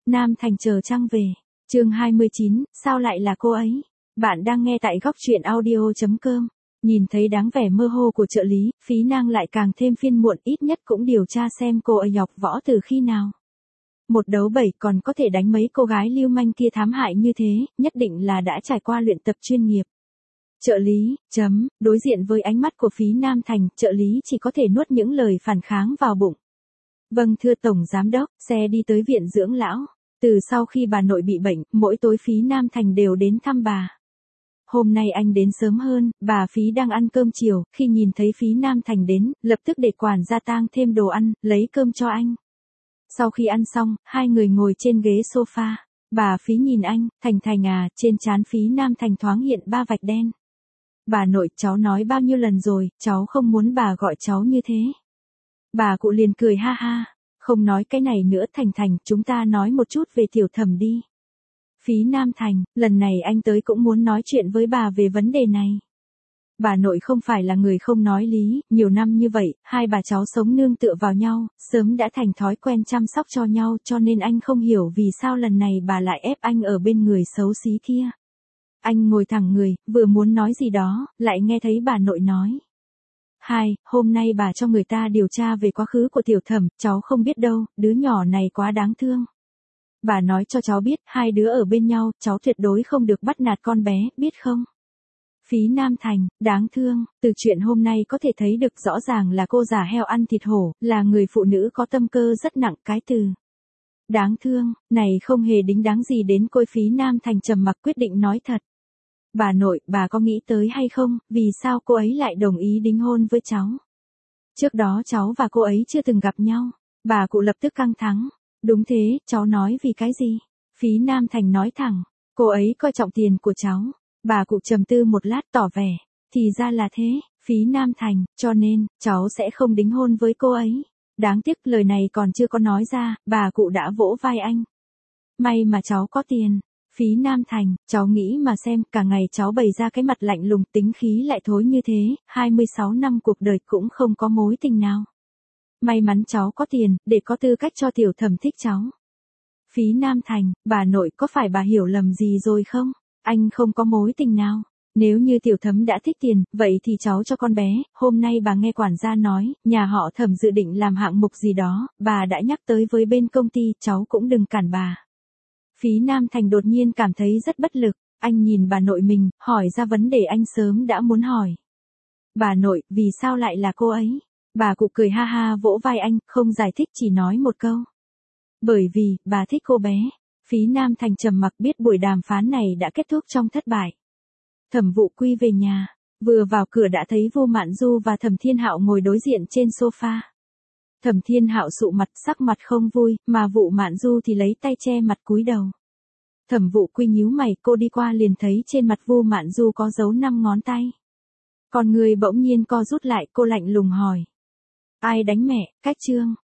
Nam Thành chờ trăng về. Chương 29, sao lại là cô ấy? Bạn đang nghe tại góc truyện audio.com. Nhìn thấy dáng vẻ mơ hồ của trợ lý, Phí Nang lại càng thêm phiền muộn, ít nhất cũng điều tra xem cô ấy học võ từ khi nào. Một đấu 7 còn có thể đánh mấy cô gái lưu manh kia thám hại như thế, nhất định là đã trải qua luyện tập chuyên nghiệp. Trợ lý, đối diện với ánh mắt của Phí Nam Thành, trợ lý chỉ có thể nuốt những lời phản kháng vào bụng. Vâng thưa Tổng Giám Đốc, xe đi tới viện dưỡng lão. Từ sau khi bà nội bị bệnh, mỗi tối Phí Nam Thành đều đến thăm bà. Hôm nay anh đến sớm hơn, bà Phí đang ăn cơm chiều, khi nhìn thấy Phí Nam Thành đến, lập tức để quản gia tang thêm đồ ăn, lấy cơm cho anh. Sau khi ăn xong, hai người ngồi trên ghế sofa. Bà Phí nhìn anh, Thành à, trên trán Phí Nam Thành thoáng hiện 3 vạch đen. Bà nội, cháu nói bao nhiêu lần rồi, cháu không muốn bà gọi cháu như thế. Bà cụ liền cười ha ha, không nói cái này nữa Thành, chúng ta nói một chút về Tiểu Thẩm đi. Phí Nam Thành, lần này anh tới cũng muốn nói chuyện với bà về vấn đề này. Bà nội không phải là người không nói lý, nhiều năm như vậy, hai bà cháu sống nương tựa vào nhau, sớm đã thành thói quen chăm sóc cho nhau, cho nên anh không hiểu vì sao lần này bà lại ép anh ở bên người xấu xí kia. Anh ngồi thẳng người, vừa muốn nói gì đó, lại nghe thấy bà nội nói. Hôm nay bà cho người ta điều tra về quá khứ của Tiểu Thẩm, cháu không biết đâu, đứa nhỏ này quá đáng thương. Bà nói cho cháu biết, hai đứa ở bên nhau, cháu tuyệt đối không được bắt nạt con bé, biết không? Phí Nam Thành, đáng thương, từ chuyện hôm nay có thể thấy được rõ ràng là cô già heo ăn thịt hổ, là người phụ nữ có tâm cơ rất nặng, cái từ đáng thương, này không hề đính đáng gì đến côi. Phí Nam Thành trầm mặc quyết định nói thật. Bà nội, bà có nghĩ tới hay không, vì sao cô ấy lại đồng ý đính hôn với cháu? Trước đó cháu và cô ấy chưa từng gặp nhau. Bà cụ lập tức căng thẳng. Đúng thế, cháu nói vì cái gì? Phí Nam Thành nói thẳng, cô ấy coi trọng tiền của cháu. Bà cụ trầm tư một lát tỏ vẻ, thì ra là thế, Phí Nam Thành, cho nên, cháu sẽ không đính hôn với cô ấy. Đáng tiếc lời này còn chưa có nói ra, bà cụ đã vỗ vai anh. May mà cháu có tiền. Phí Nam Thành, cháu nghĩ mà xem, cả ngày cháu bày ra cái mặt lạnh lùng, tính khí lại thối như thế, 26 năm cuộc đời cũng không có mối tình nào. May mắn cháu có tiền, để có tư cách cho Tiểu Thẩm thích cháu. Phí Nam Thành, bà nội, có phải bà hiểu lầm gì rồi không? Anh không có mối tình nào. Nếu như Tiểu Thẩm đã thích tiền, vậy thì cháu cho con bé. Hôm nay bà nghe quản gia nói, nhà họ Thẩm dự định làm hạng mục gì đó, bà đã nhắc tới với bên công ty, cháu cũng đừng cản bà. Phí Nam Thành đột nhiên cảm thấy rất bất lực, anh nhìn bà nội mình, hỏi ra vấn đề anh sớm đã muốn hỏi. Bà nội, vì sao lại là cô ấy? Bà cụ cười ha ha vỗ vai anh, không giải thích chỉ nói một câu. Bởi vì, bà thích cô bé. Phí Nam Thành trầm mặc, biết buổi đàm phán này đã kết thúc trong thất bại. Thẩm Vụ Quy về nhà, vừa vào cửa đã thấy Vu Mạn Du và Thẩm Thiên Hạo ngồi đối diện trên sofa. Thẩm Thiên Hạo sụ mặt, sắc mặt không vui, mà Vu Mạn Du thì lấy tay che mặt cúi đầu. Thẩm Vụ Quy nhíu mày, cô đi qua liền thấy trên mặt Vu Mạn Du có dấu 5 ngón tay. Con người bỗng nhiên co rút lại, cô lạnh lùng hỏi. Ai đánh mẹ, cách chương.